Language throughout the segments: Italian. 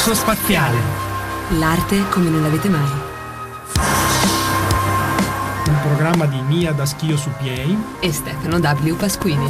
Coxo Spaziale. L'arte come non l'avete mai. Un programma di Mia da Schio su Piei e Stefano W. Pasquini.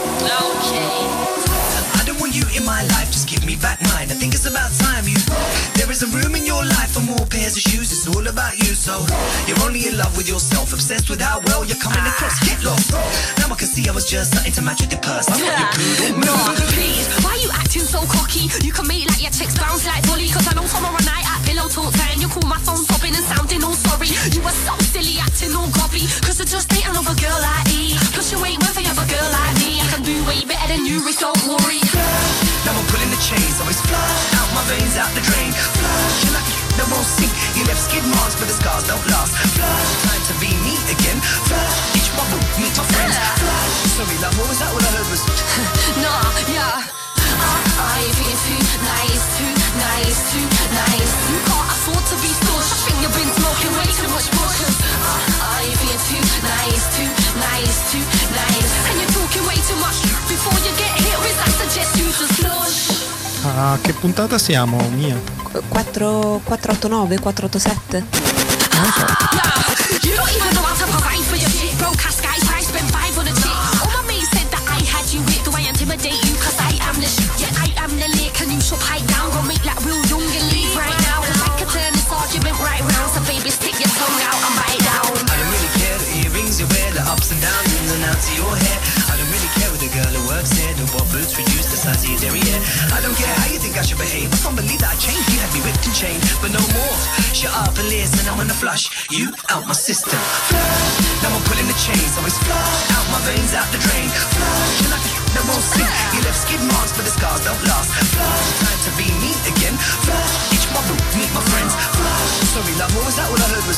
You in my life, just give me back mine. I think it's about time you. There is a room in your life for more pairs of shoes. It's all about you, so you're only in love with yourself, obsessed with how well you're coming across. Get lost. Now I can see I was just starting to match with your purse. I'm not your poodle. No, please, why you acting so cocky? You can make like your chicks bounce like volley. Cause I know tomorrow night at pillow talk time you call my phone sobbing and sounding all sorry. You were so silly acting all gobby. Cause I just ain't another girl like me. Plus you ain't worth another girl like me. I can do way better than you, Rick, don't worry. Now I'm pulling the chains, always flush out my veins, out the drain. Flush, you're like that won't sink. You left skid marks, but the scars don't last. Flush, time to be me again. Flush, each bubble, meet my friends. Flush, sorry love, what was that? All I heard was nah, yeah. You're being too nice, too nice, too nice. You can't afford to be scorched. I think you've been smoking way too much bush. You're being too nice, too nice, too nice. And you're talking way too much. Before you get hit with, I suggest you just flush. A che puntata siamo, Mia? 489, 487? Non so. You don't even know how to provide for your shit. Broke ass guys, I spent 5 on a chick. All my mates said that I had you with. Do I intimidate you? Cause I am the shit. Yeah, I am the lick. And you should pipe down. Go make like real young and leave right now. Cause I could turn this argument right round. So baby, stick your tongue out and bite down. I don't really care the earrings you wear, the ups and downs, ins and outs of your hair. I don't really care with the girl who works here, the what boots reduce the size of your derriere. I don't care how you think I should behave. I can't believe that I changed. You had me whipped and chained, but no more. Shut up and listen, I'm gonna flush you out my system. Flush, now I'm pulling the chains, always flush out my veins, out the drain. Flush, you're like that won't sink. You left skid marks, but the scars don't last. Flush, time to be me again. Flush, each bubble, meet my friends. Flush, sorry love, what was that? All I heard was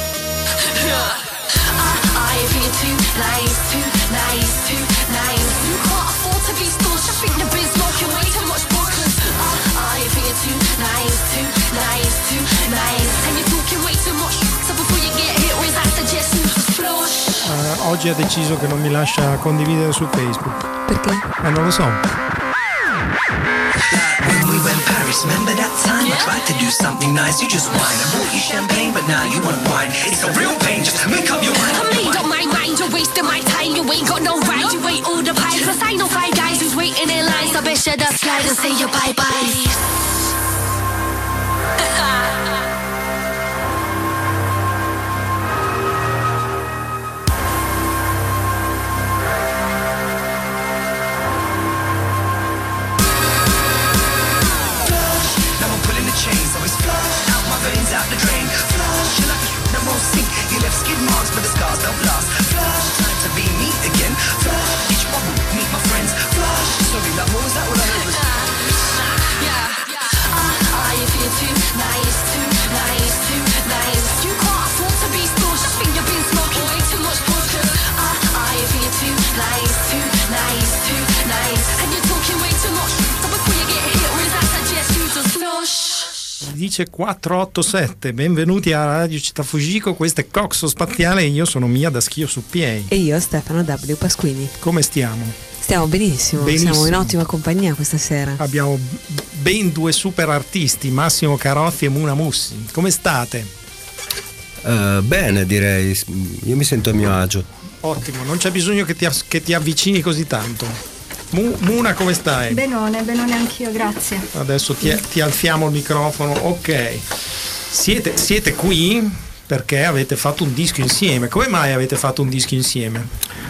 You're being too nice, too nice, too nice. You can't afford to be scorched. I think you've been smoking way too much buckers. You're being too nice, too nice, too nice. And you're talking way too much. So before you get hit with, I suggest you just flush. Oggi ha deciso che non mi lascia condividere su Facebook. Perché? Non lo so. when we went Paris, remember that time? I tried to do something nice, you just whine. I bought you champagne, but now you want wine. It's a real pain, just make up your mind. I made up my mind, you're wasting my time. You ain't got no right, you ain't all the pies. Plus I know 5 guys who's waiting in line. So I bet you just slide and say your bye-bye. Out the drain, flush, you're like that won't sink. You left skid marks, but the scars don't last. Flush, time to be me again. Flush, each bubble, meet my friends. Flush, sorry love, what was that? All I heard was you feel too nice, too nice, too nice. You can't afford to be scorched. I think you've been smoking way too much vodka. You feel too nice, too nice, too nice. And you're talking way too much. So before you get hit with, I suggest you just flush. Dice 487, benvenuti a Radio Città Fujiko, questo è Coxo Spaziale e io sono Mia da Schio su Piei. E io Stefano W. Pasquini. Come stiamo? Stiamo benissimo, siamo in ottima compagnia questa sera. Abbiamo ben 2 super artisti, Massimo Carozzi e Muna Mussi. Come state? Bene, direi, io mi sento a mio agio. Ottimo, non c'è bisogno che ti avvicini così tanto. Muna, come stai? Benone anch'io, grazie. Adesso ti alziamo il microfono. Ok, siete qui perché avete fatto un disco insieme. Come mai avete fatto un disco insieme?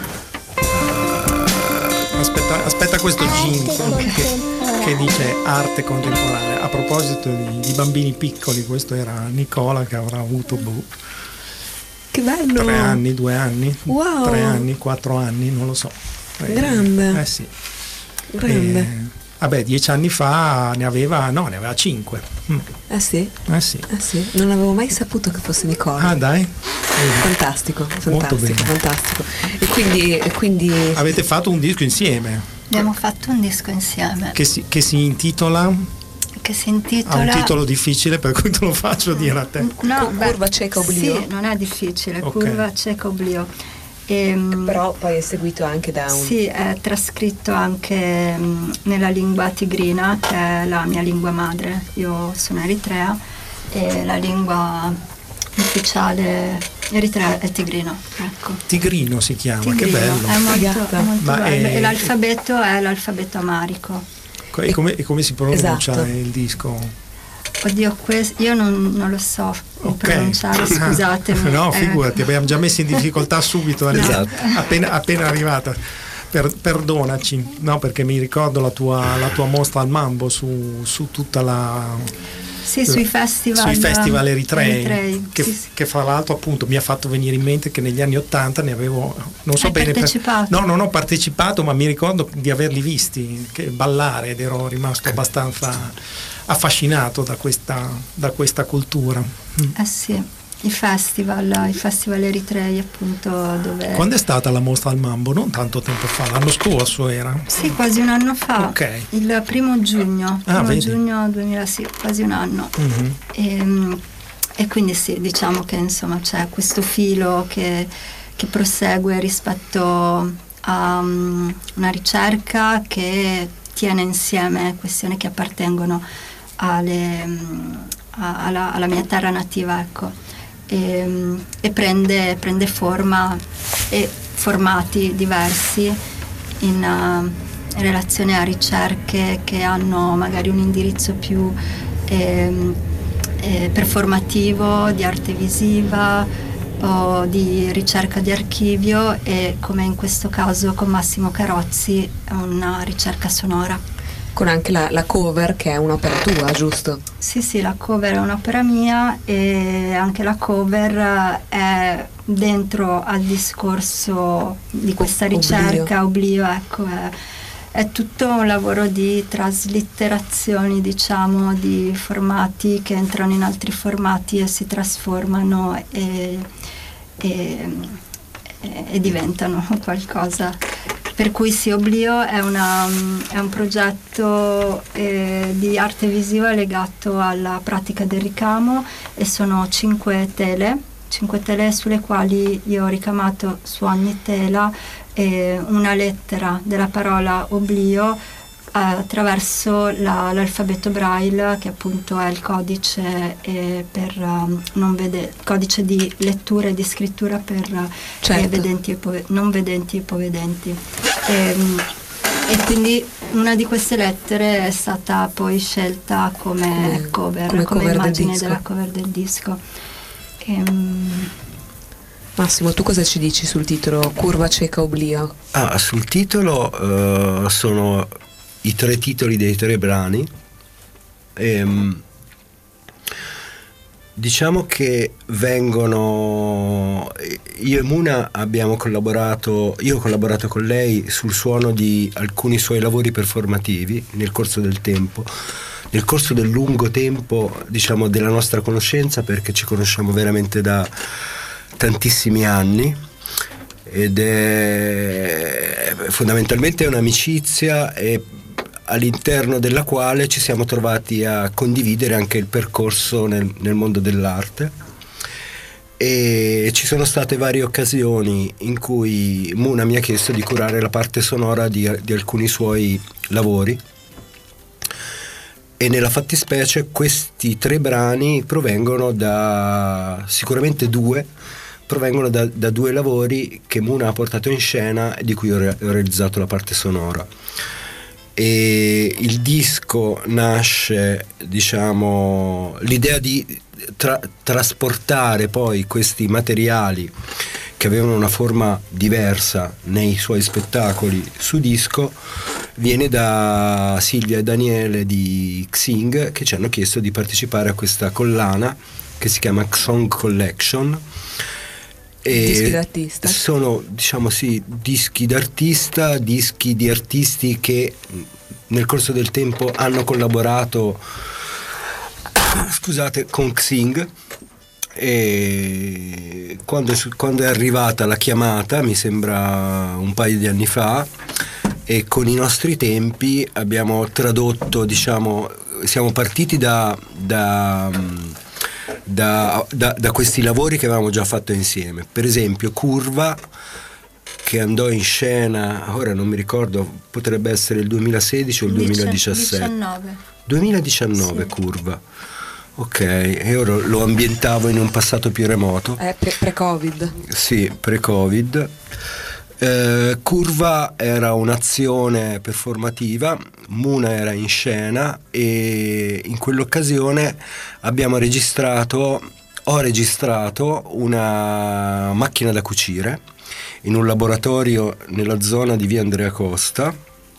Aspetta questo jingle che dice arte contemporanea. A proposito di bambini piccoli, questo era Nicola che avrà avuto che bello, 3 anni, 2 anni, wow. 3 anni, 4 anni, non lo so. Grande. Sì. Grande. 10 anni fa ne aveva 5. Sì? Sì. Non avevo mai saputo che fosse Nicola. Dai. Fantastico. E quindi avete fatto un disco insieme? Abbiamo fatto un disco insieme che si intitola ha un titolo difficile, per cui te lo faccio dire a te. No, Curva cieca oblio. Sì, non è difficile, Okay. Curva cieca oblio. Però poi è seguito anche da un... Sì, è trascritto anche nella lingua tigrina, che è la mia lingua madre. Io sono eritrea e la lingua ufficiale eritrea è tigrino. Ecco. Tigrino si chiama, Tigrino, che bello. è molto bello. E l'alfabeto è l'alfabeto amarico. E come si pronuncia Esatto. il disco? Oddio, io non lo so pronunciare, scusatemi. No, figurati, abbiamo già messo in difficoltà subito Esatto. appena arrivata. Perdonaci, no, perché mi ricordo la tua mostra al Mambo su tutta la... Sì, sui festival eritrei, che, sì. che fra l'altro appunto mi ha fatto venire in mente che negli anni '80 ne avevo, non so Hai bene, partecipato? no, non ho partecipato, ma mi ricordo di averli visti ballare ed ero rimasto abbastanza affascinato da questa cultura. Sì, i festival eritrei, appunto, dove... Quando è stata la mostra al Mambo? Non tanto tempo fa, l'anno scorso era? Sì, quasi un anno fa. Ok. Il 1° giugno. Vedi? Giugno 2000, sì, quasi un anno. E quindi sì, diciamo che insomma c'è questo filo che prosegue rispetto a una ricerca che tiene insieme questioni che appartengono alla mia terra nativa, ecco. E prende forma e formati diversi in relazione a ricerche che hanno magari un indirizzo più performativo, di arte visiva o di ricerca di archivio, e come in questo caso con Massimo Carozzi una ricerca sonora. Con anche la cover, che è un'opera tua, giusto? Sì, la cover è un'opera mia, e anche la cover è dentro al discorso di questa ricerca, Oblio, ecco, è tutto un lavoro di traslitterazioni, diciamo, di formati che entrano in altri formati e si trasformano e diventano qualcosa. Per cui sì, Oblio è un progetto di arte visiva legato alla pratica del ricamo, e sono 5 tele sulle quali io ho ricamato su ogni tela una lettera della parola Oblio attraverso l'alfabeto Braille, che appunto è il codice codice di lettura e di scrittura per vedenti non vedenti e ipovedenti. E quindi una di queste lettere è stata poi scelta come cover immagine della cover del disco. Massimo, tu cosa ci dici sul titolo Curva cieca Oblio? Sul titolo sono i 3 titoli dei 3 brani. Diciamo che io e Muna abbiamo collaborato, io ho collaborato con lei sul suono di alcuni suoi lavori performativi nel corso del tempo, nel corso del lungo tempo, diciamo, della nostra conoscenza, perché ci conosciamo veramente da tantissimi anni, ed è fondamentalmente un'amicizia all'interno della quale ci siamo trovati a condividere anche il percorso nel mondo dell'arte, e ci sono state varie occasioni in cui Muna mi ha chiesto di curare la parte sonora di alcuni suoi lavori, e nella fattispecie questi 3 brani provengono sicuramente 2 provengono da 2 lavori che Muna ha portato in scena e di cui ho realizzato la parte sonora. E il disco nasce, diciamo, l'idea di trasportare poi questi materiali che avevano una forma diversa nei suoi spettacoli su disco viene da Silvia e Daniele di Xing, che ci hanno chiesto di partecipare a questa collana che si chiama Song Collection. Dischi d'artista? Sono, diciamo, sì, dischi d'artista, dischi di artisti che nel corso del tempo hanno collaborato, con Xing, e quando è arrivata la chiamata, mi sembra un paio di anni fa, e con i nostri tempi abbiamo tradotto, diciamo, siamo partiti da questi lavori che avevamo già fatto insieme. Per esempio Curva che andò in scena, ora non mi ricordo, potrebbe essere il 2016 o il 2017. 2019 sì. Curva. Ok, e ora lo ambientavo in un passato più remoto. Pre-Covid. Sì, pre-Covid. Curva era un'azione performativa, Muna era in scena e in quell'occasione ho registrato una macchina da cucire in un laboratorio nella zona di via Andrea Costa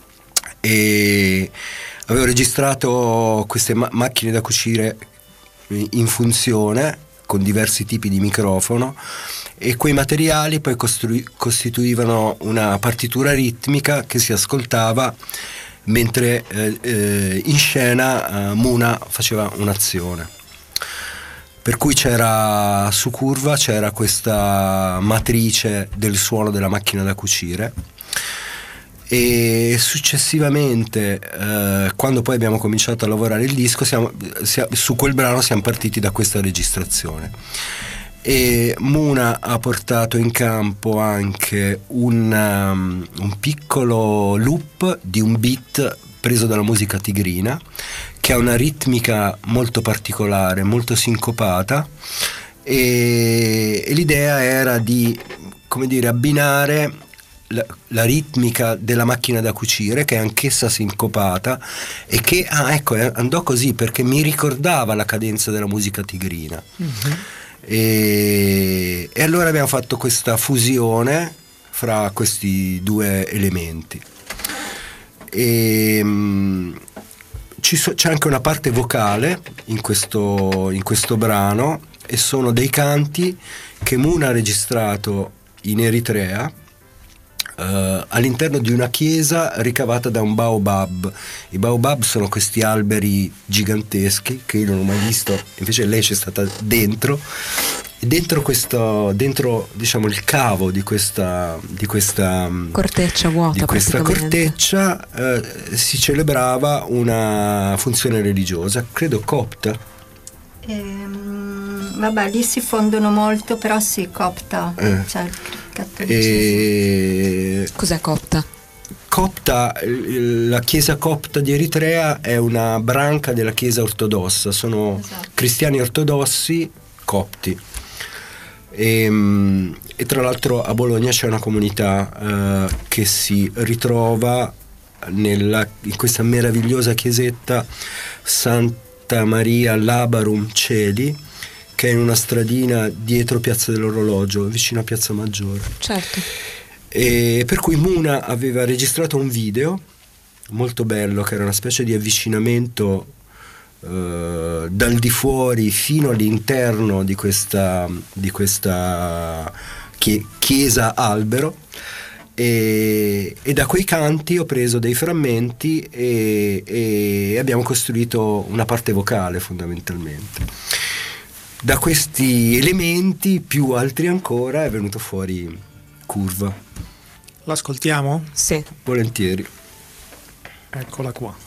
e avevo registrato queste macchine da cucire in funzione con diversi tipi di microfono e quei materiali poi costituivano una partitura ritmica che si ascoltava mentre in scena Muna faceva un'azione. Per cui su Curva c'era questa matrice del suono della macchina da cucire e successivamente quando poi abbiamo cominciato a lavorare il disco su quel brano siamo partiti da questa registrazione e Muna ha portato in campo anche un piccolo loop di un beat preso dalla musica tigrina che ha una ritmica molto particolare, molto sincopata e l'idea era di, come dire, abbinare la ritmica della macchina da cucire che è anch'essa sincopata e che andò così perché mi ricordava la cadenza della musica tigrina. Mm-hmm. E allora abbiamo fatto questa fusione fra questi due elementi e c'è anche una parte vocale in questo brano e sono dei canti che Muna ha registrato in Eritrea all'interno di una chiesa ricavata da un baobab. I baobab sono questi alberi giganteschi che io non ho mai visto, invece lei c'è stata dentro e dentro diciamo il cavo di questa corteccia vuota, di questa corteccia si celebrava una funzione religiosa, credo copta. Vabbè, lì si fondono molto, però sì, copta, cioè il cattolicesimo. Cos'è copta? Copta, la chiesa copta di Eritrea è una branca della chiesa ortodossa, sono cristiani ortodossi copti. E tra l'altro a Bologna c'è una comunità che si ritrova in questa meravigliosa chiesetta Santa Maria Labarum Celi, che è in una stradina dietro Piazza dell'Orologio, vicino a Piazza Maggiore. Certo. E per cui Muna aveva registrato un video molto bello che era una specie di avvicinamento dal di fuori fino all'interno di questa chiesa albero e da quei canti ho preso dei frammenti e abbiamo costruito una parte vocale fondamentalmente. Da questi elementi più altri ancora è venuto fuori Curva. L'ascoltiamo? Sì. Volentieri. Eccola qua.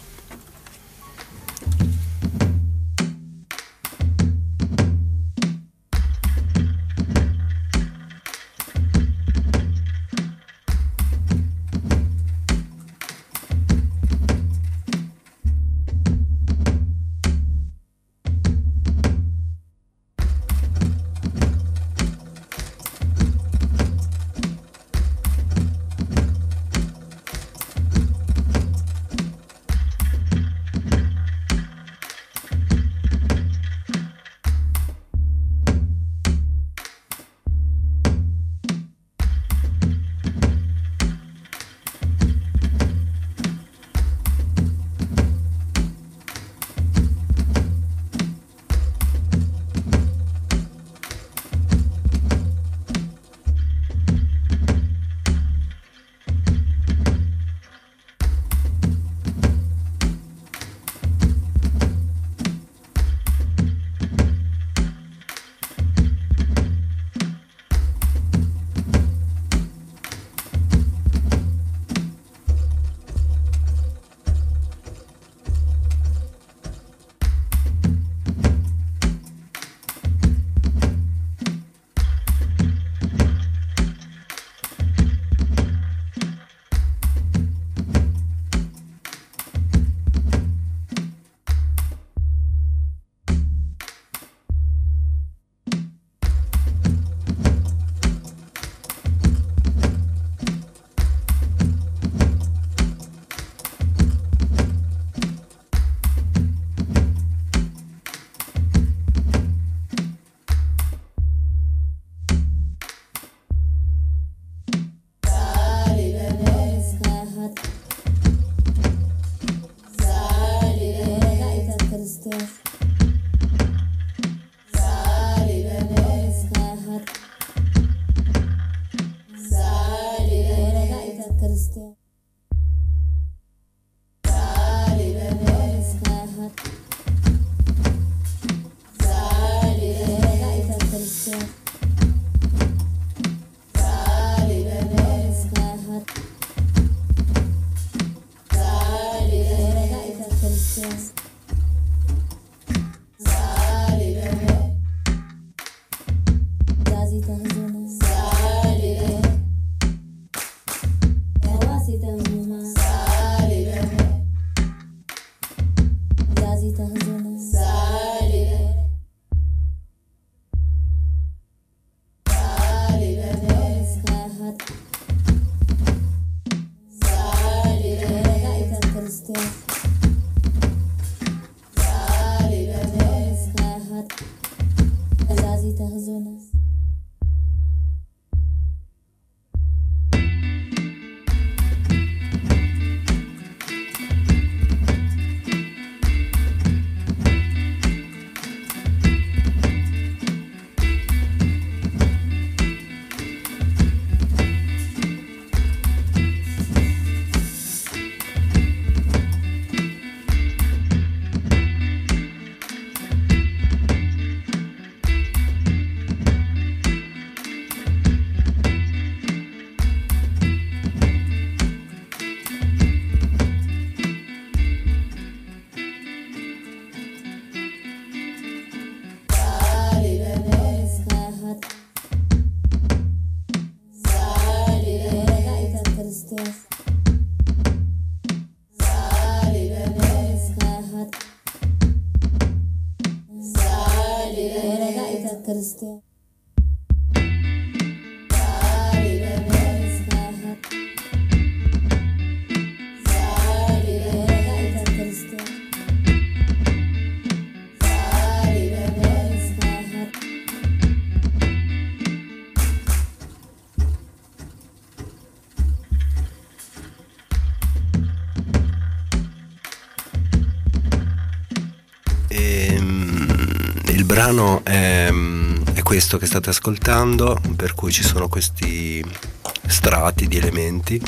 Il brano è questo che state ascoltando, per cui ci sono questi strati di elementi,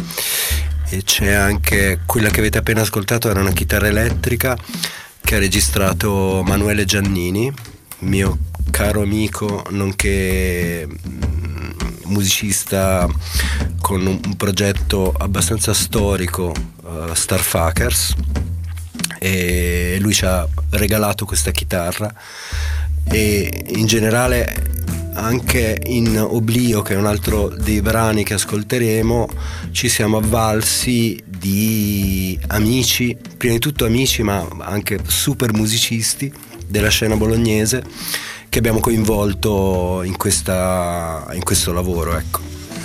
e c'è anche quella che avete appena ascoltato, era una chitarra elettrica che ha registrato Manuele Giannini, mio caro amico nonché musicista con un progetto abbastanza storico, Starfuckers, e lui ci ha regalato questa chitarra. E in generale anche in Oblio, che è un altro dei brani che ascolteremo, ci siamo avvalsi di amici, prima di tutto amici ma anche super musicisti della scena bolognese, che abbiamo coinvolto in questo lavoro, ecco.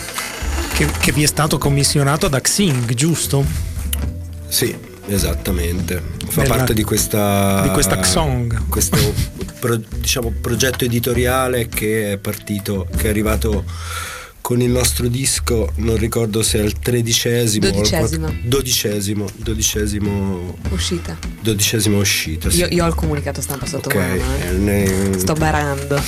Che vi è stato commissionato da Xing, giusto? Sì, esattamente. Fa parte di questa Xong. Questo diciamo progetto editoriale che è partito, che è arrivato con il nostro disco, non ricordo se è il 12esimo uscita. Sì. Io ho il comunicato stampa sotto mano. Sto barando.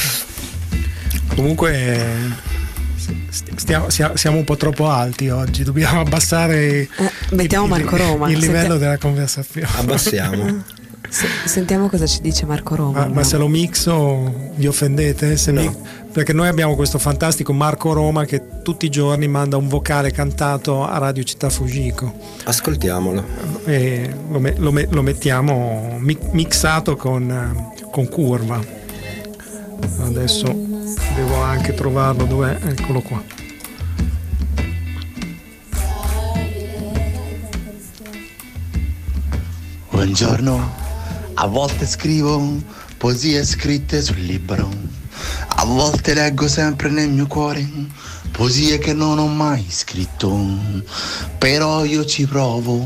Comunque siamo un po' troppo alti oggi, dobbiamo abbassare mettiamo Marco Roma, il livello della conversazione. Abbassiamo. Sentiamo cosa ci dice Marco Roma. Ma se lo mixo vi offendete? Perché noi abbiamo questo fantastico Marco Roma che tutti i giorni manda un vocale cantato a Radio Città Fujiko. Ascoltiamolo. E lo mettiamo mixato con curva. Adesso devo anche trovarlo, dov'è? Eccolo qua. Buongiorno, a volte scrivo poesie scritte sul libro, a volte leggo sempre nel mio cuore poesie che non ho mai scritto, però io ci provo,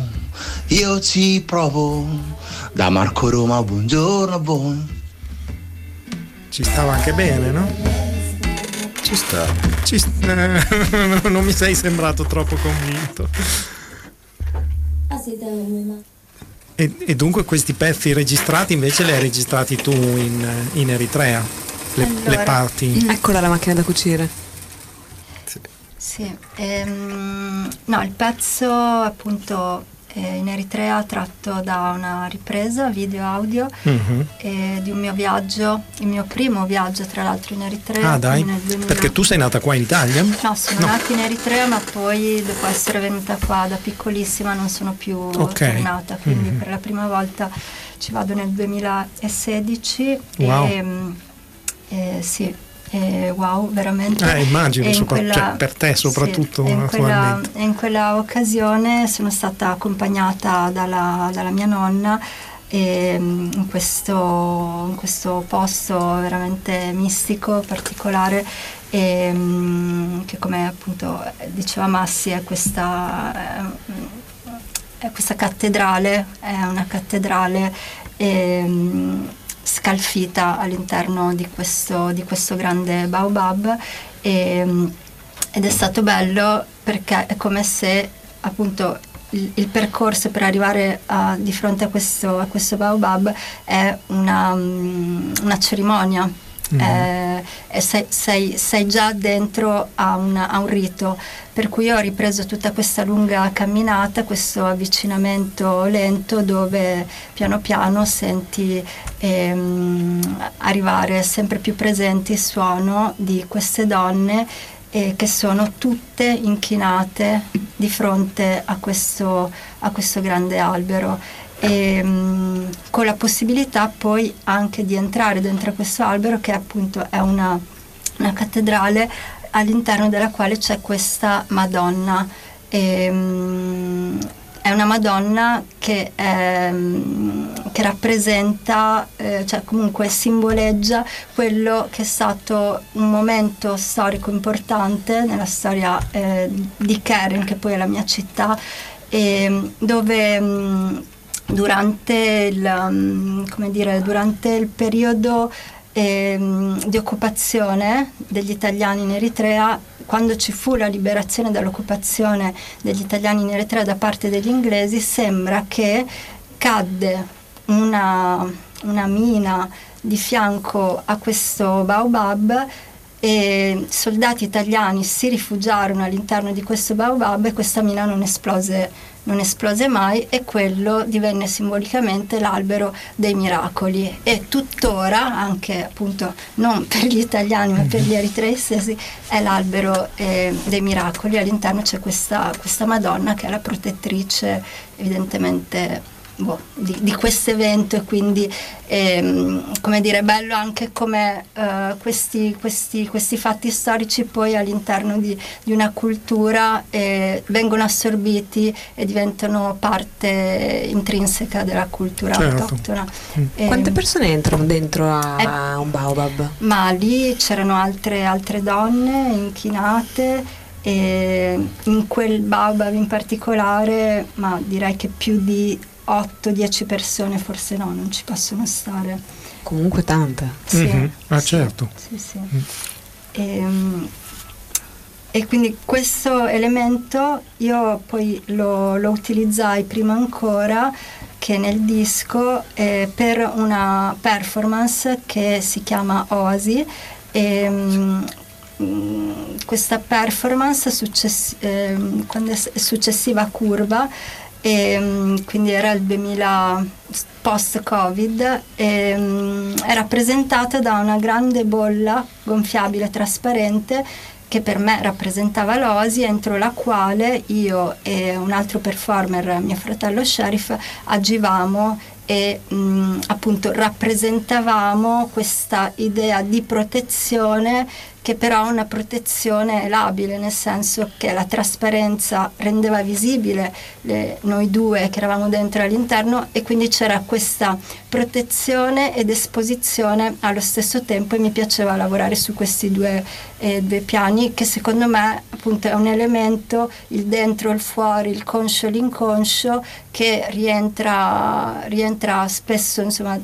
da Marco Roma, buongiorno a voi. Ci stava anche bene, no? Ci sta. Non mi sei sembrato troppo convinto. E dunque questi pezzi registrati invece li hai registrati tu in Eritrea, le parti. Eccola la macchina da cucire. Sì, no, il pezzo appunto in Eritrea tratto da una ripresa video audio di un mio viaggio, il mio primo viaggio tra l'altro in Eritrea. Ah dai, nel 2000. Perché tu sei nata qua in Italia? No, sono nata in Eritrea, ma poi dopo essere venuta qua da piccolissima non sono più tornata, quindi per la prima volta ci vado nel 2016. Wow. Sì. Wow, veramente. Immagino, per te soprattutto. Sì, in quella occasione sono stata accompagnata dalla mia nonna in questo posto veramente mistico, particolare, che come appunto diceva Massi è questa cattedrale, è una cattedrale scalfita all'interno di questo grande baobab, ed è stato bello perché è come se appunto il percorso per arrivare di fronte a questo baobab è una cerimonia. Sei già dentro a un rito, per cui ho ripreso tutta questa lunga camminata, questo avvicinamento lento dove piano piano senti arrivare sempre più presenti il suono di queste donne che sono tutte inchinate di fronte a questo grande albero. Con la possibilità poi anche di entrare dentro questo albero, che appunto è una cattedrale all'interno della quale c'è questa Madonna. È una Madonna che rappresenta, cioè comunque simboleggia quello che è stato un momento storico importante nella storia di Keren, che poi è la mia città, dove durante il periodo di occupazione degli italiani in Eritrea, quando ci fu la liberazione dall'occupazione degli italiani in Eritrea da parte degli inglesi, sembra che cadde una mina di fianco a questo baobab e soldati italiani si rifugiarono all'interno di questo baobab e questa mina non esplose mai, e quello divenne simbolicamente l'albero dei miracoli, e tuttora, anche appunto non per gli italiani ma per gli eritrei stessi, è l'albero dei miracoli. All'interno c'è questa Madonna che è la protettrice evidentemente di questo evento, e quindi come dire, bello anche come questi fatti storici poi all'interno di una cultura vengono assorbiti e diventano parte intrinseca della cultura autoctona. Quante persone entrano dentro a un baobab? Ma lì c'erano altre donne inchinate, e in quel baobab in particolare, ma direi che più di 8-10 persone forse non ci possono stare. Comunque tante. Sì, certo. Sì. E quindi questo elemento io poi lo utilizzai prima ancora che nel disco per una performance che si chiama Oasi, questa performance quando è successiva a Curva, quindi era il 2000 post-Covid, è rappresentata da una grande bolla gonfiabile trasparente che per me rappresentava l'Oasi, entro la quale io e un altro performer, mio fratello Sheriff, agivamo e appunto rappresentavamo questa idea di protezione, che però è una protezione labile, nel senso che la trasparenza rendeva visibile noi due che eravamo dentro e all'interno, e quindi c'era questa protezione ed esposizione allo stesso tempo, e mi piaceva lavorare su questi due piani, che secondo me appunto è un elemento, il dentro, il fuori, il conscio, l'inconscio, che rientra spesso insomma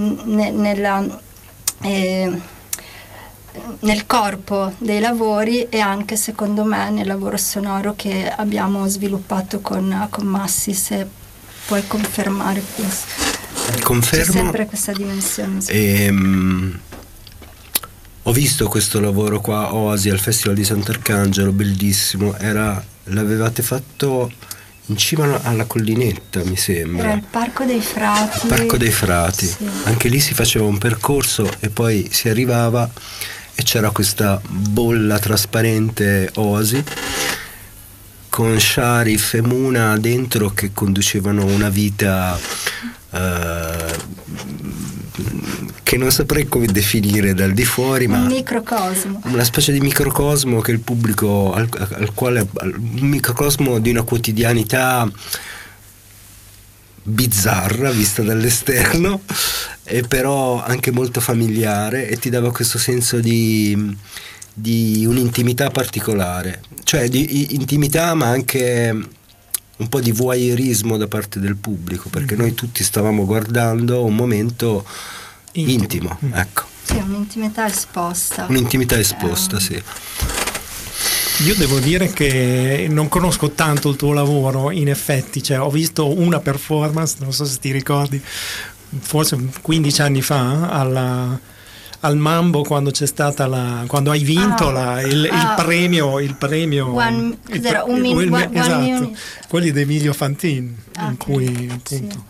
nel corpo dei lavori, e anche secondo me nel lavoro sonoro che abbiamo sviluppato con Massi, se puoi confermare questo. Confermo. C'è sempre questa dimensione. Ho visto questo lavoro qua, Oasi, al Festival di Sant'Arcangelo, bellissimo. L'avevate fatto in cima alla collinetta, mi sembra. Era il Parco dei Frati. Il Parco dei Frati. Sì. Anche lì si faceva un percorso e poi si arrivava e c'era questa bolla trasparente Oasi con Sharif e Muna dentro che conducevano una vita che non saprei come definire dal di fuori, ma un microcosmo, una specie di microcosmo che il pubblico un microcosmo di una quotidianità bizzarra vista dall'esterno, e però anche molto familiare, e ti dava questo senso di un'intimità particolare, cioè di intimità ma anche un po' di voyeurismo da parte del pubblico, perché noi tutti stavamo guardando un momento intimo. Ecco. Sì, un'intimità esposta. Un'intimità esposta, sì. Io devo dire che non conosco tanto il tuo lavoro, in effetti, cioè, ho visto una performance, non so se ti ricordi, forse 15 anni fa al Mambo, quando c'è stata quando hai vinto il premio esatto, quelli di Emilio Fantin, in cui appunto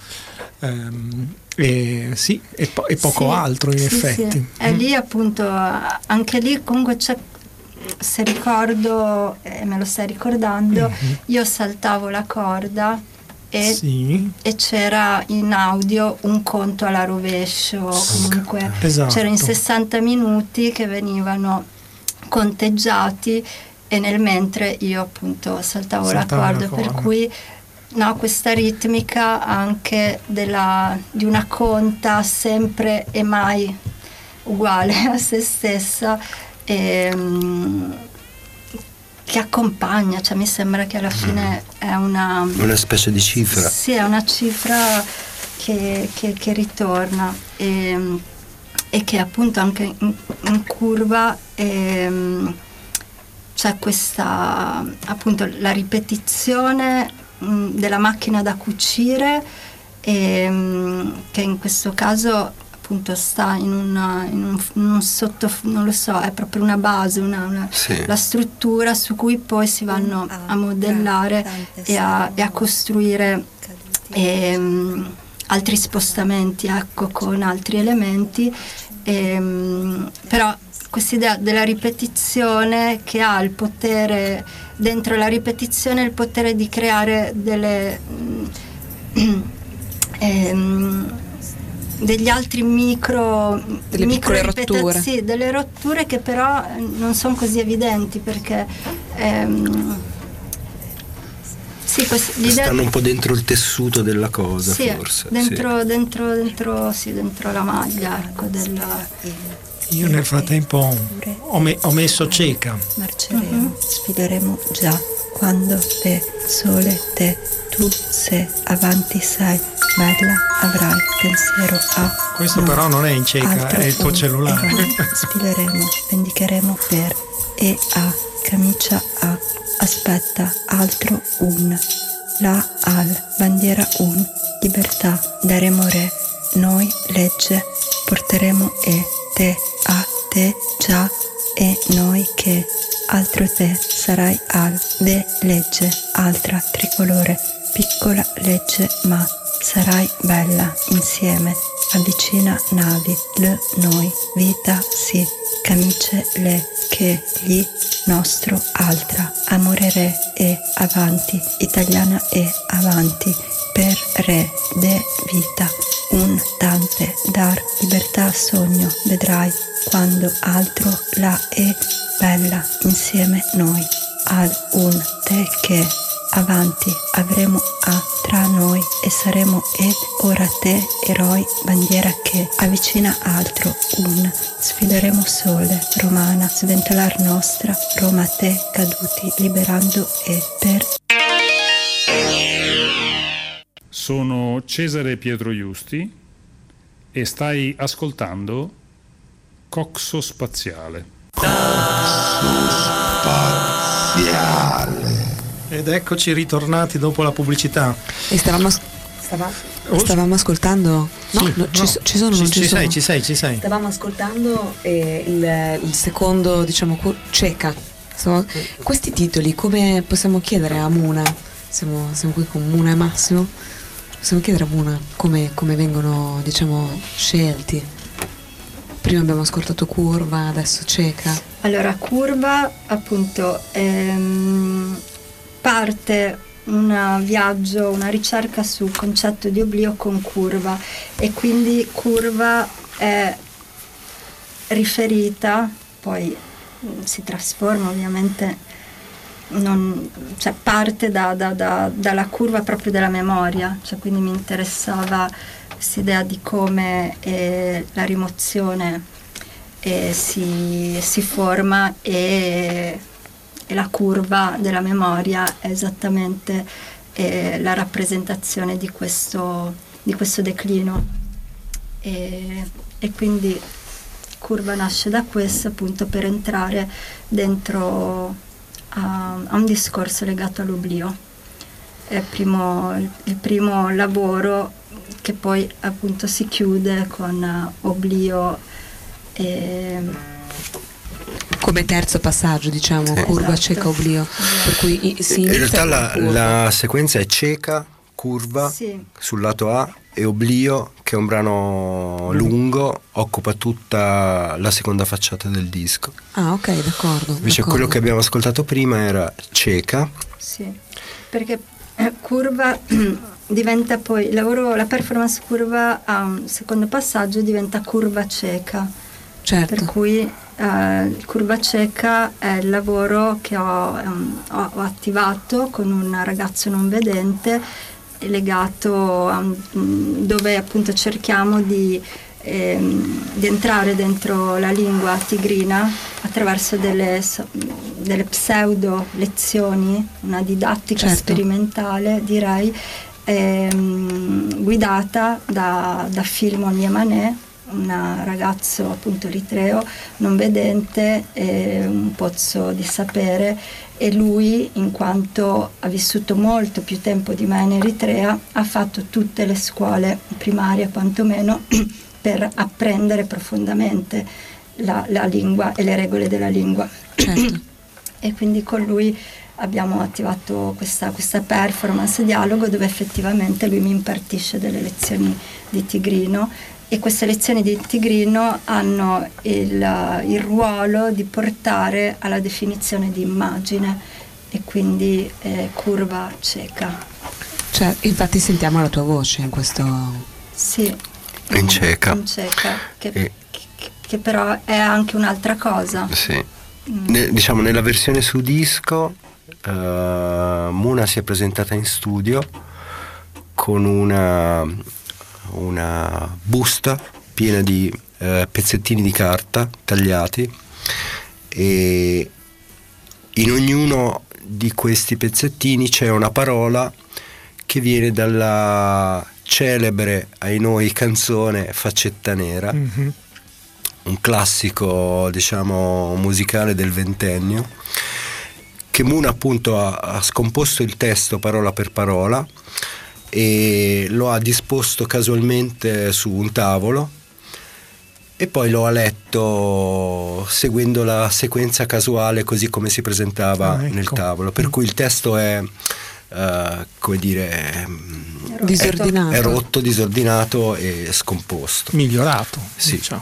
sì. e poco altro in effetti. Sì. E lì appunto, anche lì comunque c'è, se ricordo, me lo stai ricordando, io saltavo la corda e c'era in audio un conto alla rovescio, comunque esatto. C'era in 60 minuti che venivano conteggiati, e nel mentre io appunto saltavo la corda, per cui questa ritmica anche di una conta sempre e mai uguale a se stessa, che accompagna, cioè mi sembra che alla fine è una specie di cifra. Sì, è una cifra che ritorna, e che appunto anche in curva c'è questa, appunto, la ripetizione della macchina da cucire, che in questo caso appunto sta in un sotto, non lo so, è proprio una base, la struttura su cui poi si vanno a modellare e a costruire altri spostamenti, ecco, con altri elementi, però quest'idea della ripetizione, che ha il potere, dentro la ripetizione, il potere di creare degli altri piccole rotture. Sì, delle rotture che però non sono così evidenti, perché stanno un po' dentro il tessuto della cosa, sì, forse dentro la maglia, ecco, Io nel frattempo ho messo cieca. Marceremo, sfideremo già quando te sole te, tu se avanti sei bella, avrai pensiero a questo no, però non è in cieca, è il tuo cellulare. Sfileremo, vendicheremo per e a camicia a, aspetta altro un, la al, bandiera un, libertà daremo re, noi legge porteremo e te a te già, e noi che altro te sarai al de legge altra tricolore, piccola legge ma sarai bella insieme, avvicina navi le noi vita sì, camicie le che gli nostro altra, amore re e avanti, italiana e avanti, per re de vita, un tante dar libertà sogno, vedrai quando altro la e bella insieme noi, al un te che avanti avremo a tra noi e saremo ed ora te eroi bandiera che avvicina altro un, sfideremo sole romana sventolar nostra Roma te caduti liberando e per. Sono Cesare Pietro Iusti e stai ascoltando Coxo Spaziale. Ed eccoci ritornati dopo la pubblicità. E stavamo ascoltando Ci sono. Ci sei. Stavamo ascoltando il secondo, diciamo, Cieca. Questi titoli, come possiamo chiedere a Muna? Siamo qui con Muna e Massimo. Possiamo chiedere a Muna come vengono, diciamo, scelti? Prima abbiamo ascoltato Curva, adesso Cieca. Allora, Curva, appunto, parte un viaggio, una ricerca sul concetto di oblio con Curva, e quindi Curva è riferita, poi si trasforma ovviamente, parte dalla curva proprio della memoria, quindi mi interessava questa idea di come la rimozione si forma, e la curva della memoria è esattamente la rappresentazione di questo declino, e quindi Curva nasce da questo, appunto, per entrare dentro a un discorso legato all'oblio. È il primo lavoro che poi appunto si chiude con oblio come terzo passaggio, diciamo, curva, esatto. Cieca, oblio. Per cui in realtà la sequenza è Cieca, Curva, sì, sul lato A, e Oblio, che è un brano lungo, occupa tutta la seconda facciata del disco. Ah, ok, d'accordo. Invece quello che abbiamo ascoltato prima era Cieca. Sì, perché Curva diventa poi la performance Curva a un secondo passaggio diventa Curva Cieca. Certo. Per cui Curva Cieca è il lavoro che ho attivato con un ragazzo non vedente, legato dove appunto cerchiamo di entrare dentro la lingua tigrina attraverso delle pseudo lezioni, una didattica sperimentale, direi, guidata da Filmon Yemané, un ragazzo appunto eritreo non vedente, un pozzo di sapere, e lui, in quanto ha vissuto molto più tempo di me in Eritrea, ha fatto tutte le scuole primarie quantomeno per apprendere profondamente la lingua e le regole della lingua. Certo. E quindi con lui abbiamo attivato questa performance dialogo, dove effettivamente lui mi impartisce delle lezioni di tigrino, e queste lezioni di tigrino hanno il ruolo di portare alla definizione di immagine, e quindi Curva Cieca. Cioè, infatti sentiamo la tua voce in questo. Sì, in Cieca. In Cieca, che però è anche un'altra cosa. Sì. Diciamo, nella versione su disco Muna si è presentata in studio con una busta piena di pezzettini di carta tagliati, e in ognuno di questi pezzettini c'è una parola che viene dalla celebre, ai noi, canzone Faccetta Nera, un classico, diciamo, musicale del ventennio, che Muna appunto ha scomposto il testo parola per parola e lo ha disposto casualmente su un tavolo, e poi lo ha letto seguendo la sequenza casuale così come si presentava nel tavolo, per cui il testo è come dire, disordinato. È rotto, disordinato e scomposto, migliorato, sì, diciamo.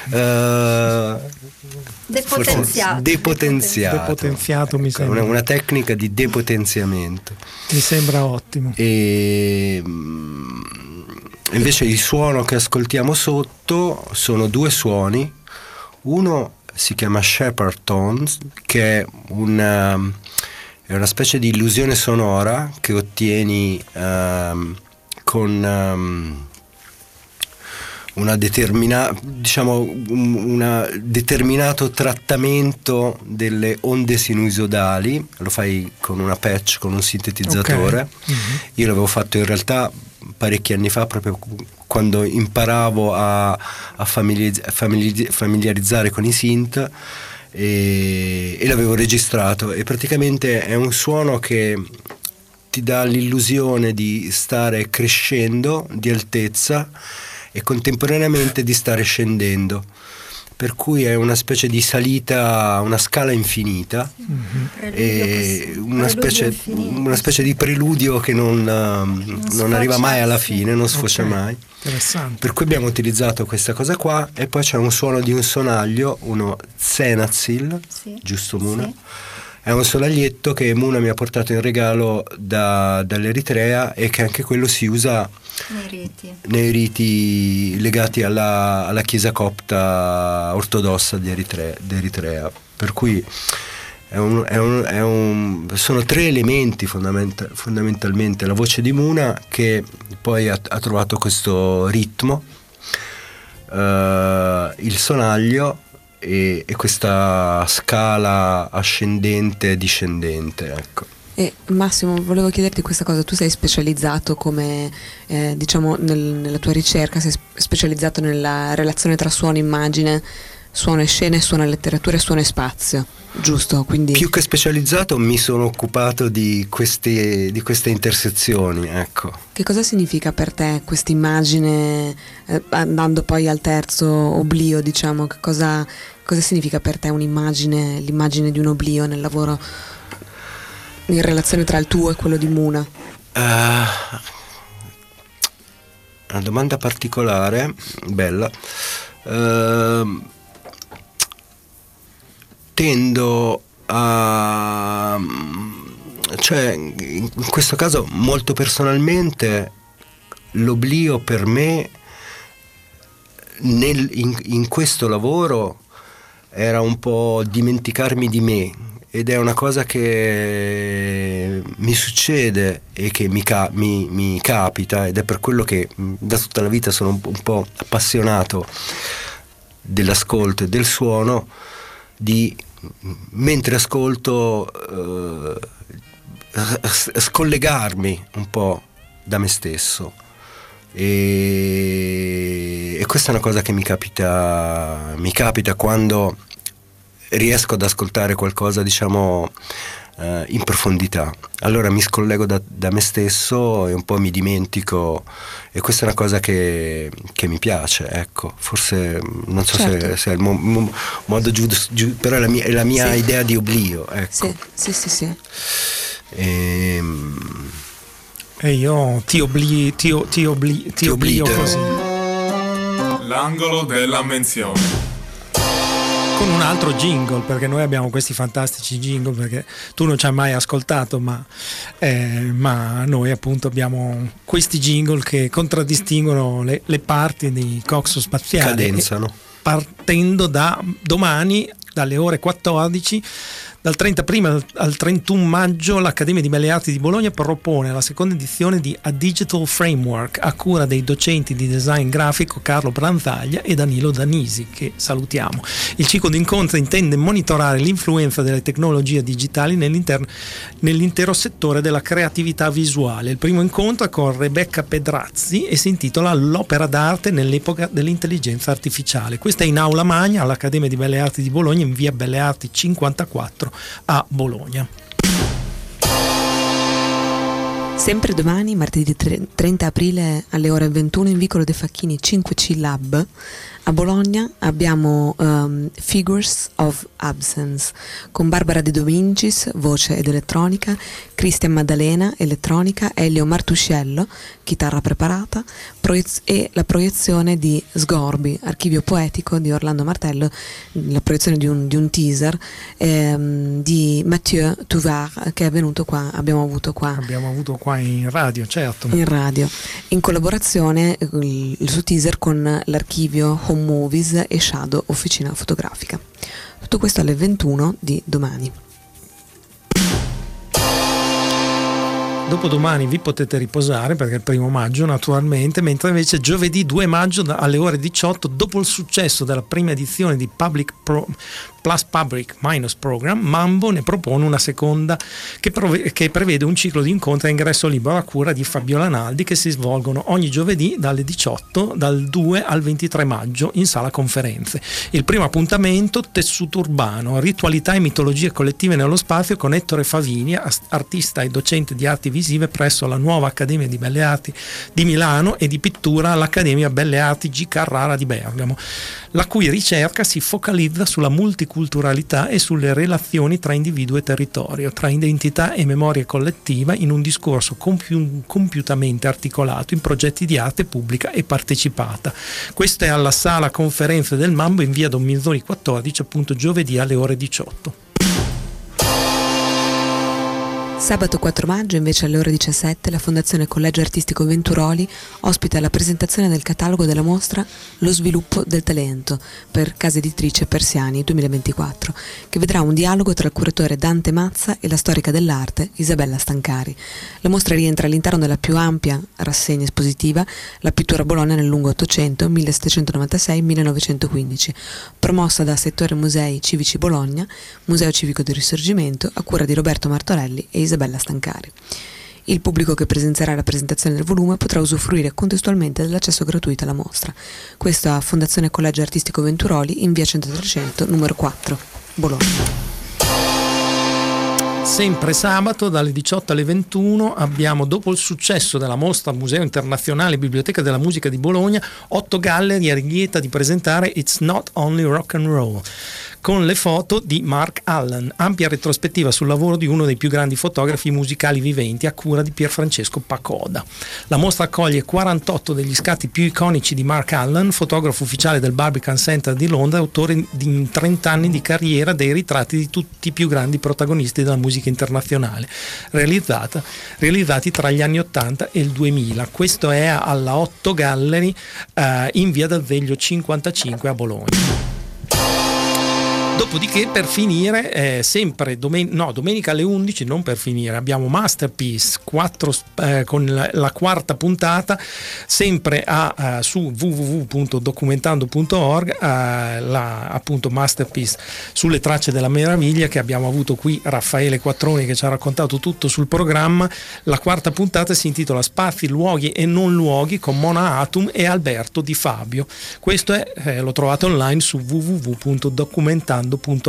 Depotenziato mi sembra una tecnica di depotenziamento, mi sembra ottimo. E invece il suono che ascoltiamo sotto sono due suoni. Uno si chiama Shepard Tones, che è una specie di illusione sonora che ottieni con un determinato trattamento delle onde sinusoidali. Lo fai con una patch, con un sintetizzatore. Okay. Io l'avevo fatto in realtà parecchi anni fa, proprio quando imparavo a familiarizzare con i synth, e l'avevo registrato, e praticamente è un suono che ti dà l'illusione di stare crescendo di altezza, e contemporaneamente di stare scendendo, per cui è una specie di salita, una scala infinita, e una specie di preludio che non arriva mai alla fine, non sfocia mai. Per cui abbiamo utilizzato questa cosa qua, e poi c'è un suono di un sonaglio, uno Tsenazil, giusto Muna? Sì. È un sonaglietto che Muna mi ha portato in regalo dall'Eritrea, e che anche quello si usa nei riti legati alla chiesa copta ortodossa di Eritrea. Per cui sono 3 elementi fondamentalmente: la voce di Muna, che poi ha trovato questo ritmo, il sonaglio e questa scala ascendente e discendente, ecco. E Massimo, volevo chiederti questa cosa: tu sei specializzato come diciamo nella tua ricerca, sei specializzato nella relazione tra suono e immagine, suono e scena, suono e letteratura e suono e spazio, giusto? Quindi più che specializzato mi sono occupato di queste intersezioni, ecco. Che cosa significa per te questa immagine, andando poi al terzo oblio, diciamo, che cosa significa per te un'immagine, l'immagine di un oblio nel lavoro, in relazione tra il tuo e quello di Muna? Una domanda particolare, bella. Tendo a, cioè in questo caso molto personalmente, l'oblio per me in questo lavoro era un po' dimenticarmi di me, ed è una cosa che mi succede e che mi capita, ed è per quello che da tutta la vita sono un po' appassionato dell'ascolto e del suono, di mentre ascolto scollegarmi un po' da me stesso, e questa è una cosa che mi capita quando riesco ad ascoltare qualcosa, diciamo, in profondità. Allora mi scollego da me stesso e un po' mi dimentico, e questa è una cosa che mi piace, ecco. Forse non so, certo, se è il modo giusto, però è la mia sì, idea di oblio, ecco. Sì. E io ti oblio così. L'angolo della menzione. Con un altro jingle, perché noi abbiamo questi fantastici jingle, perché tu non ci hai mai ascoltato, ma noi appunto abbiamo questi jingle che contraddistinguono le parti di Coxo Spaziale, cadenzano, partendo da domani dalle ore 14. Dal 30 al 31 maggio l'Accademia di Belle Arti di Bologna propone la seconda edizione di A Digital Framework, a cura dei docenti di design grafico Carlo Branzaglia e Danilo Danisi, che salutiamo. Il ciclo di incontri intende monitorare l'influenza delle tecnologie digitali nell'intero settore della creatività visuale. Il primo incontro è con Rebecca Pedrazzi e si intitola L'opera d'arte nell'epoca dell'intelligenza artificiale. Questa è in Aula Magna all'Accademia di Belle Arti di Bologna, in via Belle Arti 54 a Bologna. Sempre domani, martedì 30 aprile alle ore 21, in vicolo De Facchini 5C Lab a Bologna, abbiamo Figures of Absence con Barbara De Domincis, voce ed elettronica, Cristian Maddalena, elettronica, Elio Martuscello, chitarra preparata, e la proiezione di Sgorbi, archivio poetico di Orlando Martello, la proiezione di un teaser di Mathieu Touvard, che è venuto qua, abbiamo avuto qua in radio, certo, in radio, in collaborazione il suo teaser con l'archivio Home Movies e Shadow Officina Fotografica. Tutto questo alle 21 di domani. Dopodomani vi potete riposare, perché è il 1 maggio naturalmente, mentre invece giovedì 2 maggio alle ore 18, dopo il successo della prima edizione di Public Program, Mambo ne propone una seconda che prevede un ciclo di incontri a ingresso libero a cura di Fabiola Naldi, che si svolgono ogni giovedì dalle 18, dal 2 al 23 maggio in sala conferenze. Il primo appuntamento: tessuto urbano, ritualità e mitologie collettive nello spazio, con Ettore Favini, artista e docente di arti visive presso la nuova Accademia di Belle Arti di Milano e di pittura all'Accademia Belle Arti G. Carrara di Bergamo, la cui ricerca si focalizza sulla multiculturalità e sulle relazioni tra individuo e territorio, tra identità e memoria collettiva in un discorso compiutamente articolato in progetti di arte pubblica e partecipata. Questo è alla Sala Conferenze del Mambo in via Don Minzoni 14, appunto giovedì alle ore 18. Sabato 4 maggio invece alle ore 17 la Fondazione Collegio Artistico Venturoli ospita la presentazione del catalogo della mostra Lo sviluppo del talento per casa editrice Persiani 2024, che vedrà un dialogo tra il curatore Dante Mazza e la storica dell'arte Isabella Stancari. La mostra rientra all'interno della più ampia rassegna espositiva La pittura a Bologna nel lungo Ottocento 1796-1915, promossa da Settore Musei Civici Bologna, Museo Civico del Risorgimento, a cura di Roberto Martorelli e Isabella Stancari. Il pubblico che presenzerà la presentazione del volume potrà usufruire contestualmente dell'accesso gratuito alla mostra. Questo a Fondazione Collegio Artistico Venturoli in via 100 numero 4, Bologna. Sempre sabato dalle 18 alle 21 abbiamo, dopo il successo della mostra Museo Internazionale Biblioteca della Musica di Bologna, 8 gallerie lieta di presentare It's Not Only Rock and Roll, con le foto di Mark Allen, ampia retrospettiva sul lavoro di uno dei più grandi fotografi musicali viventi a cura di Pierfrancesco Pacoda. La mostra accoglie 48 degli scatti più iconici di Mark Allen, fotografo ufficiale del Barbican Center di Londra, autore di 30 anni di carriera dei ritratti di tutti i più grandi protagonisti della musica internazionale, realizzati tra gli anni 80 e il 2000. Questo è alla 8 Gallery in via d'Azeglio 55 a Bologna. Dopodiché, per finire, sempre domenica alle 11, non per finire, abbiamo Masterpiece 4, con la quarta puntata, sempre su www.documentando.org, appunto Masterpiece sulle tracce della meraviglia, che abbiamo avuto qui Raffaele Quattroni che ci ha raccontato tutto sul programma. La quarta puntata si intitola Spazi, luoghi e non luoghi con Mona Atum e Alberto Di Fabio. Questo lo trovate online su www.documentando.org.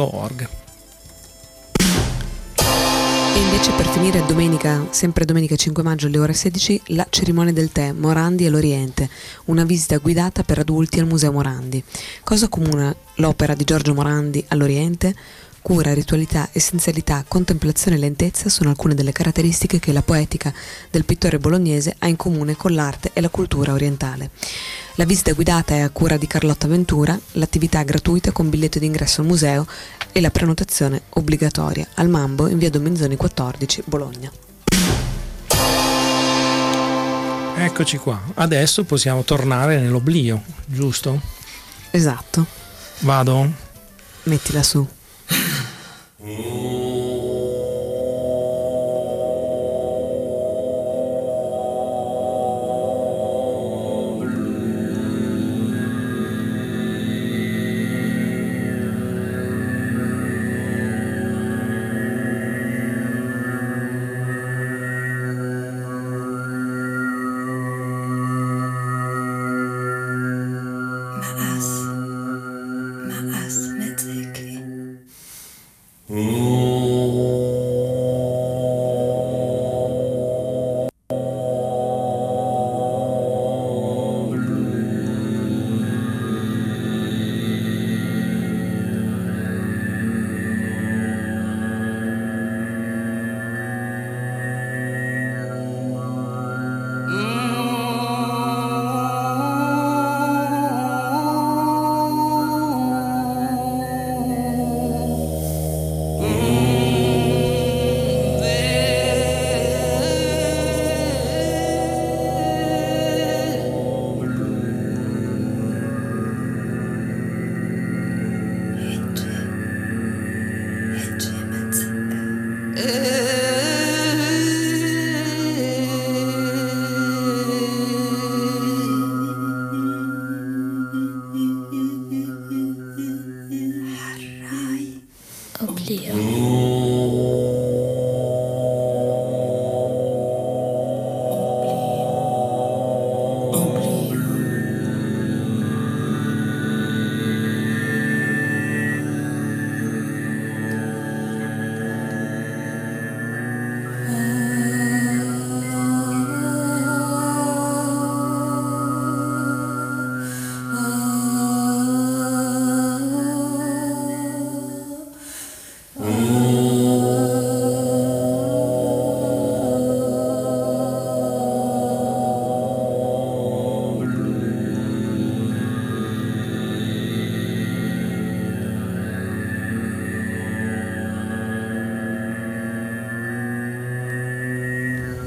E invece, per finire, sempre domenica 5 maggio alle ore 16, la cerimonia del tè Morandi e l'Oriente, una visita guidata per adulti al Museo Morandi. Cosa accomuna l'opera di Giorgio Morandi all'Oriente? Cura, ritualità, essenzialità, contemplazione e lentezza sono alcune delle caratteristiche che la poetica del pittore bolognese ha in comune con l'arte e la cultura orientale. La visita guidata è a cura di Carlotta Ventura, l'attività è gratuita con biglietto d'ingresso al museo e la prenotazione obbligatoria al Mambo in via Domenzoni 14, Bologna. Eccoci qua, adesso possiamo tornare nell'oblio, giusto? Esatto. Vado? Mettila su. Maas Metziki.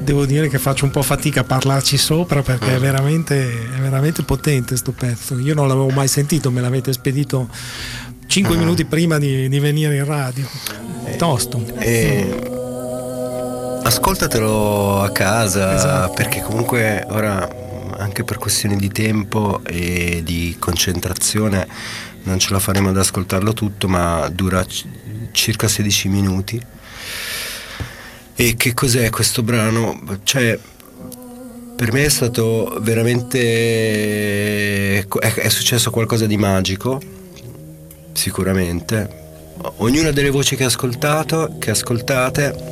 devo dire che faccio un po' fatica a parlarci sopra, perché è veramente potente sto pezzo. Io non l'avevo mai sentito, me l'avete spedito 5 minuti prima di venire in radio. Tosto. Ascoltatelo a casa, esatto. Perché comunque ora, anche per questioni di tempo e di concentrazione, non ce la faremo ad ascoltarlo tutto, ma dura circa 16 minuti. E che cos'è questo brano? Cioè, per me è stato veramente, è successo qualcosa di magico, sicuramente. Ognuna delle voci che ascoltate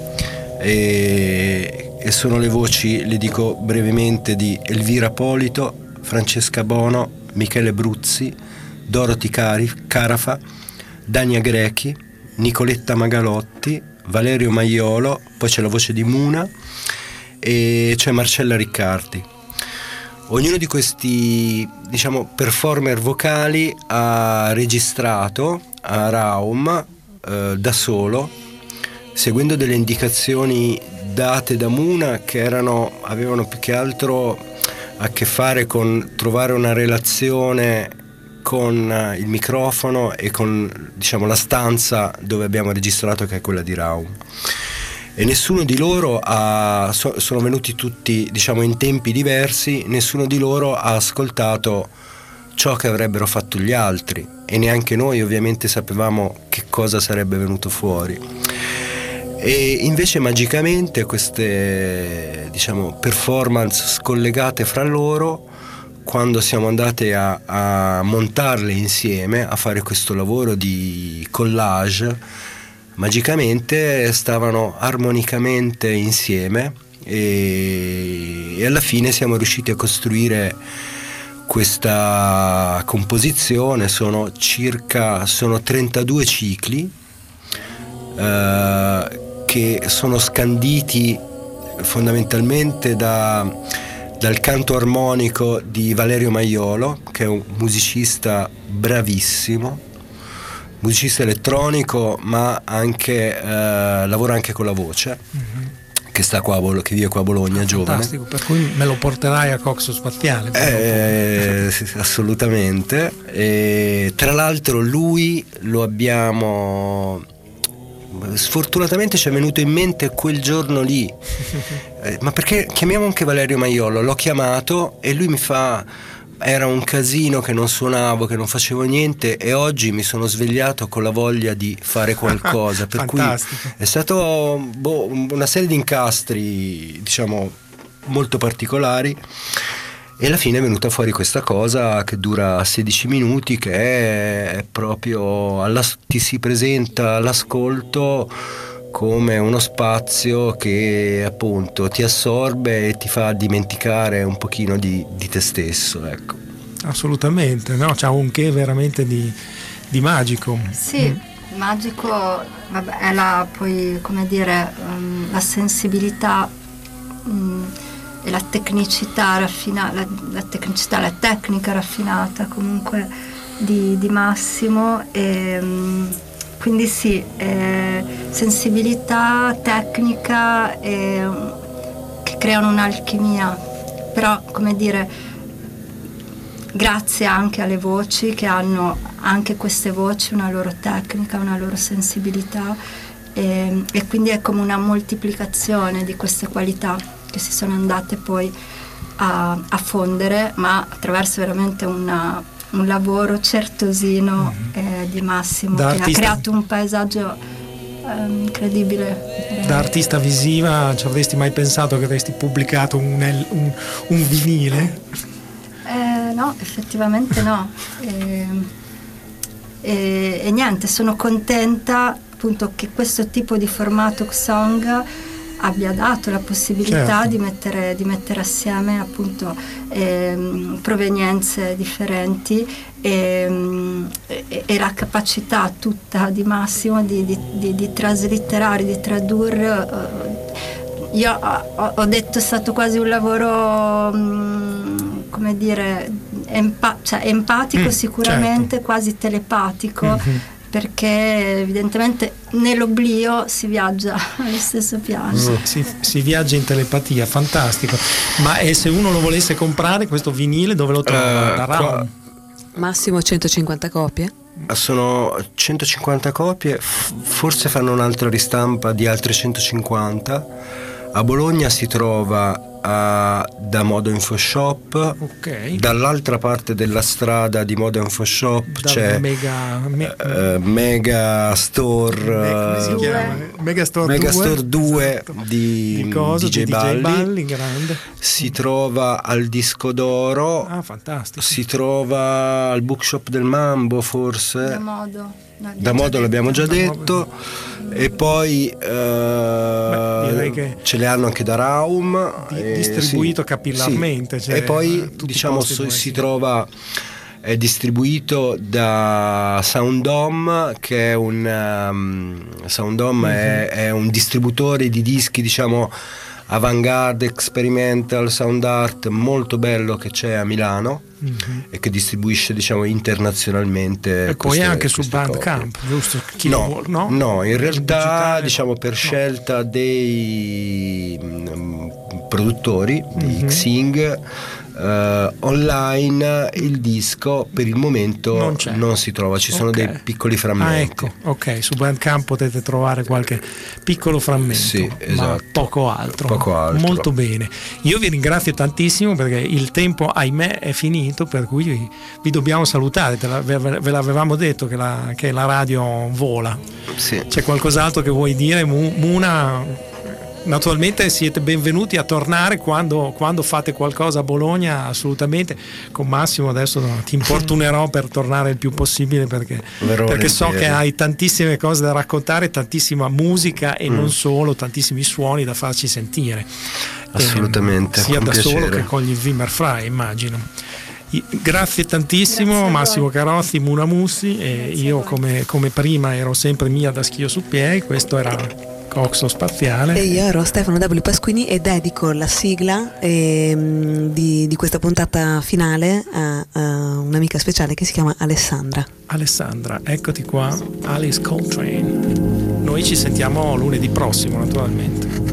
e sono le voci, le dico brevemente, di Elvira Polito, Francesca Bono, Michele Bruzzi, Dorothy Carafa, Dania Grechi, Nicoletta Magalotti, Valerio Maiolo, poi c'è la voce di Muna e c'è Marcella Riccardi. Ognuno di questi, diciamo, performer vocali ha registrato a Raum da solo, seguendo delle indicazioni date da Muna, che avevano più che altro a che fare con trovare una relazione con il microfono e con, diciamo, la stanza dove abbiamo registrato, che è quella di Raum. E nessuno di loro sono venuti tutti, diciamo, in tempi diversi, nessuno di loro ha ascoltato ciò che avrebbero fatto gli altri, e neanche noi ovviamente sapevamo che cosa sarebbe venuto fuori. E invece magicamente queste, diciamo, performance scollegate fra loro, quando siamo andati a montarle insieme, a fare questo lavoro di collage, magicamente stavano armonicamente insieme e alla fine siamo riusciti a costruire questa composizione. Sono 32 cicli che sono scanditi fondamentalmente dal canto armonico di Valerio Maiolo, che è un musicista bravissimo, musicista elettronico, ma anche lavora anche con la voce, che sta qua che vive qua a Bologna, giovane. Fantastico, per cui me lo porterai a Coxo Spaziale. Assolutamente. E, tra l'altro, lui lo abbiamo... Sfortunatamente ci è venuto in mente quel giorno lì, ma perché chiamiamo anche Valerio Maiolo? L'ho chiamato e lui mi fa: era un casino che non suonavo, che non facevo niente, e oggi mi sono svegliato con la voglia di fare qualcosa. Per cui è stato una serie di incastri, diciamo, molto particolari, e alla fine è venuta fuori questa cosa che dura 16 minuti, che è proprio ti si presenta all'ascolto come uno spazio che appunto ti assorbe e ti fa dimenticare un pochino di te stesso, ecco. Assolutamente, no? C'ha un che veramente di magico. Sì, magico, vabbè, è poi, come dire, la sensibilità e la tecnicità raffinata, la tecnica raffinata comunque di Massimo, e quindi sì, sensibilità, tecnica, che creano un'alchimia, però, come dire, grazie anche alle voci, che hanno anche queste voci una loro tecnica, una loro sensibilità, e quindi è come una moltiplicazione di queste qualità che si sono andate poi a fondere, ma attraverso veramente un lavoro certosino di Massimo, che ha creato un paesaggio incredibile. Da artista visiva, ci avresti mai pensato che avresti pubblicato un vinile? No, effettivamente no. E niente, sono contenta appunto che questo tipo di formato song abbia dato la possibilità, certo, di mettere assieme appunto provenienze differenti e la capacità tutta di Massimo di traslitterare, di tradurre. Io ho detto è stato quasi un lavoro, come dire, empatico sicuramente, certo, quasi telepatico, perché evidentemente nell'oblio si viaggia allo stesso piano. Si viaggia in telepatia, fantastico. Ma se uno lo volesse comprare questo vinile, dove lo trova? Da Raum? Massimo 150 copie? Sono 150 copie, forse fanno un'altra ristampa di altre 150. A Bologna si trova da Modo Info Shop, okay. Dall'altra parte della strada di Modo Info Shop c'è Mega Store, Mega Store 2 esatto. di DJ Balli. Grande. Si trova al Disco d'Oro, fantastico. Si trova al Bookshop del Mambo, forse da Modo l'abbiamo già detto. E poi ce le hanno anche da Raum, distribuito capillarmente, sì. E poi diciamo si trova, è distribuito da Soundom, che è un è un distributore di dischi, diciamo avant-garde, experimental, sound art molto bello, che c'è a Milano e che distribuisce, diciamo, internazionalmente. E poi anche su Bandcamp, giusto? No, in realtà diciamo per scelta dei produttori di Xing, online il disco per il momento non si trova, ci sono dei piccoli frammenti. Ok, su Bandcamp potete trovare qualche piccolo frammento, sì, esatto. Ma poco altro. Molto bene. Io vi ringrazio tantissimo perché il tempo, ahimè, è finito, per cui vi dobbiamo salutare. Ve l'avevamo detto che la radio vola. Sì. C'è qualcos'altro che vuoi dire, Muna? Naturalmente siete benvenuti a tornare quando fate qualcosa a Bologna, assolutamente. Con Massimo adesso ti importunerò per tornare il più possibile, perché so che hai tantissime cose da raccontare, tantissima musica e non solo, tantissimi suoni da farci sentire. Assolutamente. Sia da piacere. solo che con gli Zimmerfrei, immagino. Grazie tantissimo, Massimo Carozzi, Muna Mussi, e io come prima ero sempre Mia da Schio su Piei, questo era Coxo Spaziale. E io ero Stefano W. Pasquini e dedico la sigla di questa puntata finale a un'amica speciale che si chiama Alessandra. Alessandra, eccoti qua, Alice Coltrane. Noi ci sentiamo lunedì prossimo, naturalmente.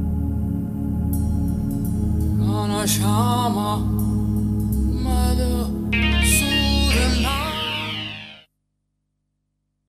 Shama Mother